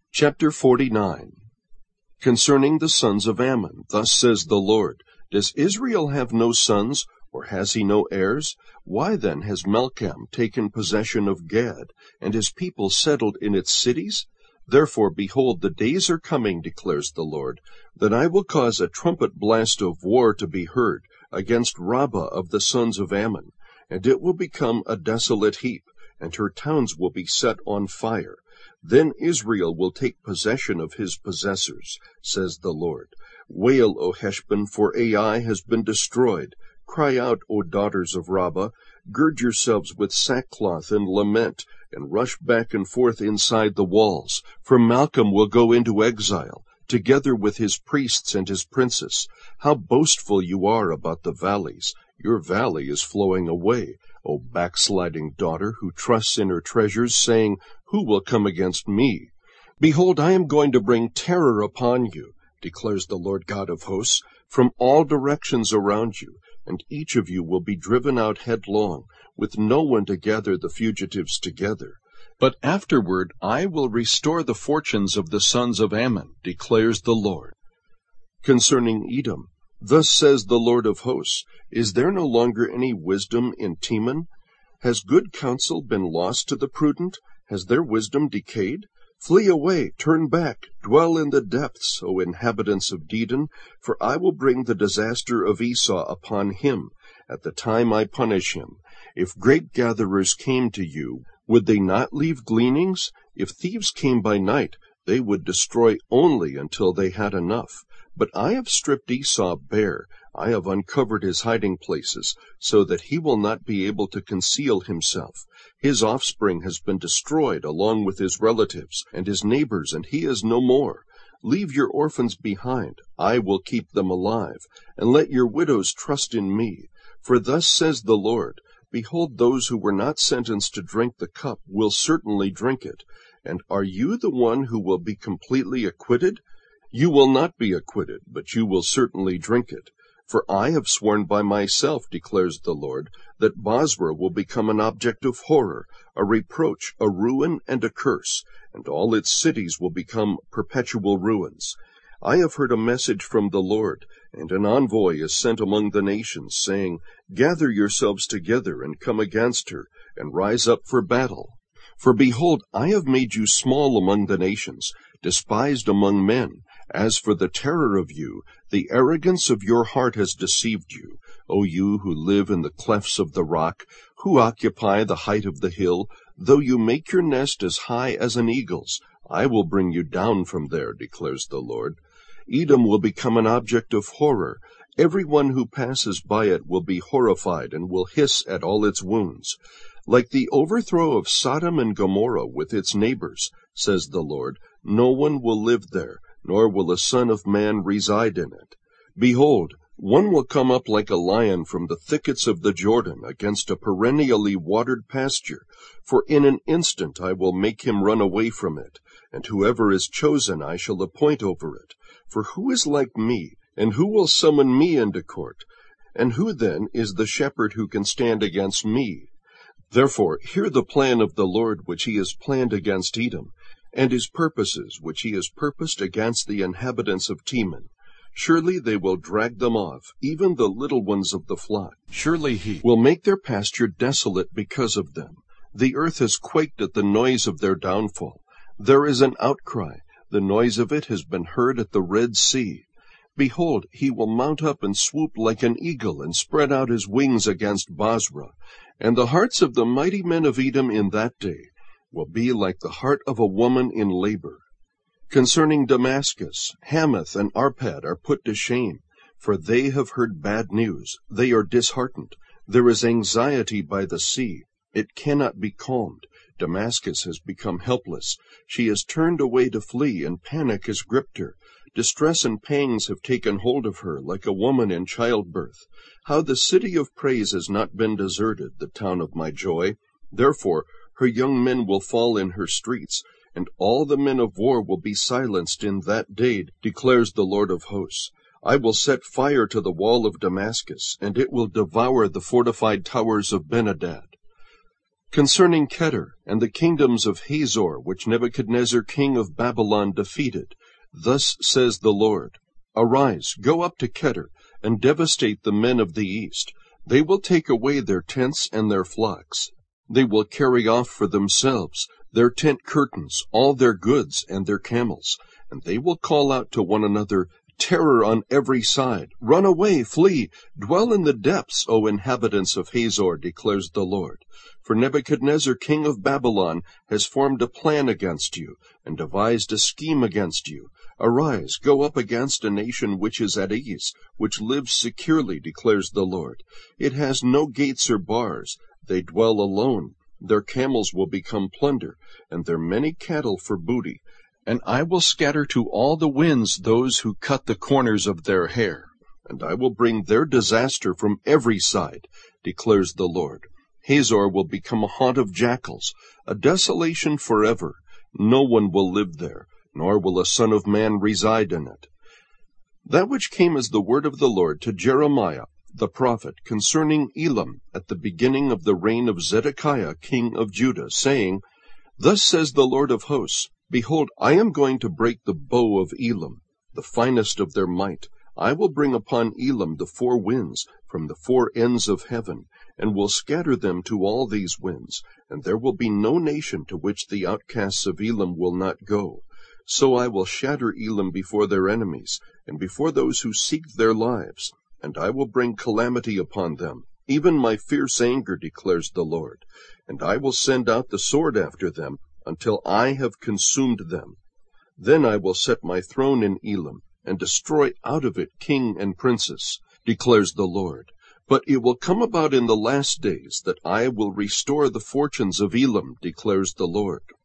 Chapter 49. Concerning the sons of Ammon, thus says the Lord, Does Israel have no sons, or has he no heirs? Why then has Malcham taken possession of Gad, and his people settled in its cities? Therefore, behold, the days are coming, declares the Lord, that I will cause a trumpet blast of war to be heard against Rabbah of the sons of Ammon, and it will become a desolate heap, and her towns will be set on fire. Then Israel will take possession of his possessors, says the Lord. Wail, O Heshbon, for Ai has been destroyed. Cry out, O daughters of Rabbah. Gird yourselves with sackcloth and lament, and rush back and forth inside the walls. For Malcham will go into exile, together with his priests and his princes. How boastful you are about the valleys! Your valley is flowing away, O backsliding daughter, who trusts in her treasures, saying, Who will come against me? Behold, I am going to bring terror upon you, declares the Lord God of hosts, from all directions around you, and each of you will be driven out headlong, with no one to gather the fugitives together. But afterward I will restore the fortunes of the sons of Ammon, declares the Lord. Concerning Edom, thus says the Lord of hosts, Is there no longer any wisdom in Teman? Has good counsel been lost to the prudent? Has their wisdom decayed? Flee away, turn back, dwell in the depths, O inhabitants of Dedan, for I will bring the disaster of Esau upon him, at the time I punish him. If grape-gatherers came to you, would they not leave gleanings? If thieves came by night, they would destroy only until they had enough. But I have stripped Esau bare, I have uncovered his hiding places, so that he will not be able to conceal himself. His offspring has been destroyed along with his relatives and his neighbors, and he is no more. Leave your orphans behind, I will keep them alive, and let your widows trust in me. For thus says the Lord, Behold, those who were not sentenced to drink the cup will certainly drink it. And are you the one who will be completely acquitted? You will not be acquitted, but you will certainly drink it. For I have sworn by myself, declares the Lord, that Bozrah will become an object of horror, a reproach, a ruin, and a curse, and all its cities will become perpetual ruins. I have heard a message from the Lord, and an envoy is sent among the nations, saying, Gather yourselves together, and come against her, and rise up for battle. For behold, I have made you small among the nations, despised among men. As for the terror of you, the arrogance of your heart has deceived you, O you who live in the clefts of the rock, who occupy the height of the hill. Though you make your nest as high as an eagle's, I will bring you down from there, declares the Lord. Edom will become an object of horror. Everyone who passes by it will be horrified and will hiss at all its wounds. Like the overthrow of Sodom and Gomorrah with its neighbors, says the Lord, no one will live there, nor will a son of man reside in it. Behold, one will come up like a lion from the thickets of the Jordan against a perennially watered pasture, for in an instant I will make him run away from it, and whoever is chosen I shall appoint over it. For who is like me, and who will summon me into court? And who then is the shepherd who can stand against me? Therefore hear the plan of the Lord which he has planned against Edom, and his purposes which he has purposed against the inhabitants of Teman. Surely they will drag them off, even the little ones of the flock. Surely he will make their pasture desolate because of them. The earth has quaked at the noise of their downfall. There is an outcry. The noise of it has been heard at the Red Sea. Behold, he will mount up and swoop like an eagle and spread out his wings against Bozrah. And the hearts of the mighty men of Edom in that day will be like the heart of a woman in labor. Concerning Damascus, Hamath and Arpad are put to shame, for they have heard bad news. They are disheartened. There is anxiety by the sea. It cannot be calmed. Damascus has become helpless. She has turned away to flee, and panic has gripped her. Distress and pangs have taken hold of her, like a woman in childbirth. How the city of praise has not been deserted, the town of my joy. Therefore her young men will fall in her streets, and all the men of war will be silenced in that day, declares the Lord of hosts. I will set fire to the wall of Damascus, and it will devour the fortified towers of Ben-Hadad. Concerning Kedar and the kingdoms of Hazor, which Nebuchadnezzar king of Babylon defeated, thus says the Lord, Arise, go up to Kedar, and devastate the men of the east. They will take away their tents and their flocks. They will carry off for themselves their tent curtains, all their goods, and their camels. And they will call out to one another, Terror on every side! Run away, flee! Dwell in the depths, O inhabitants of Hazor, declares the Lord. For Nebuchadnezzar king of Babylon has formed a plan against you, and devised a scheme against you. Arise, go up against a nation which is at ease, which lives securely, declares the Lord. It has no gates or bars. They dwell alone. Their camels will become plunder, and their many cattle for booty. And I will scatter to all the winds those who cut the corners of their hair, and I will bring their disaster from every side, declares the Lord. Hazor will become a haunt of jackals, a desolation forever. No one will live there, nor will a son of man reside in it. That which came as the word of the Lord to Jeremiah the prophet concerning Elam at the beginning of the reign of Zedekiah king of Judah, saying, Thus says the Lord of hosts, Behold, I am going to break the bow of Elam, the finest of their might. I will bring upon Elam the four winds from the four ends of heaven, and will scatter them to all these winds, and there will be no nation to which the outcasts of Elam will not go. So I will shatter Elam before their enemies, and before those who seek their lives, and I will bring calamity upon them, even my fierce anger, declares the Lord. And I will send out the sword after them, until I have consumed them. Then I will set my throne in Elam, and destroy out of it king and princess, declares the Lord. But it will come about in the last days that I will restore the fortunes of Elam, declares the Lord.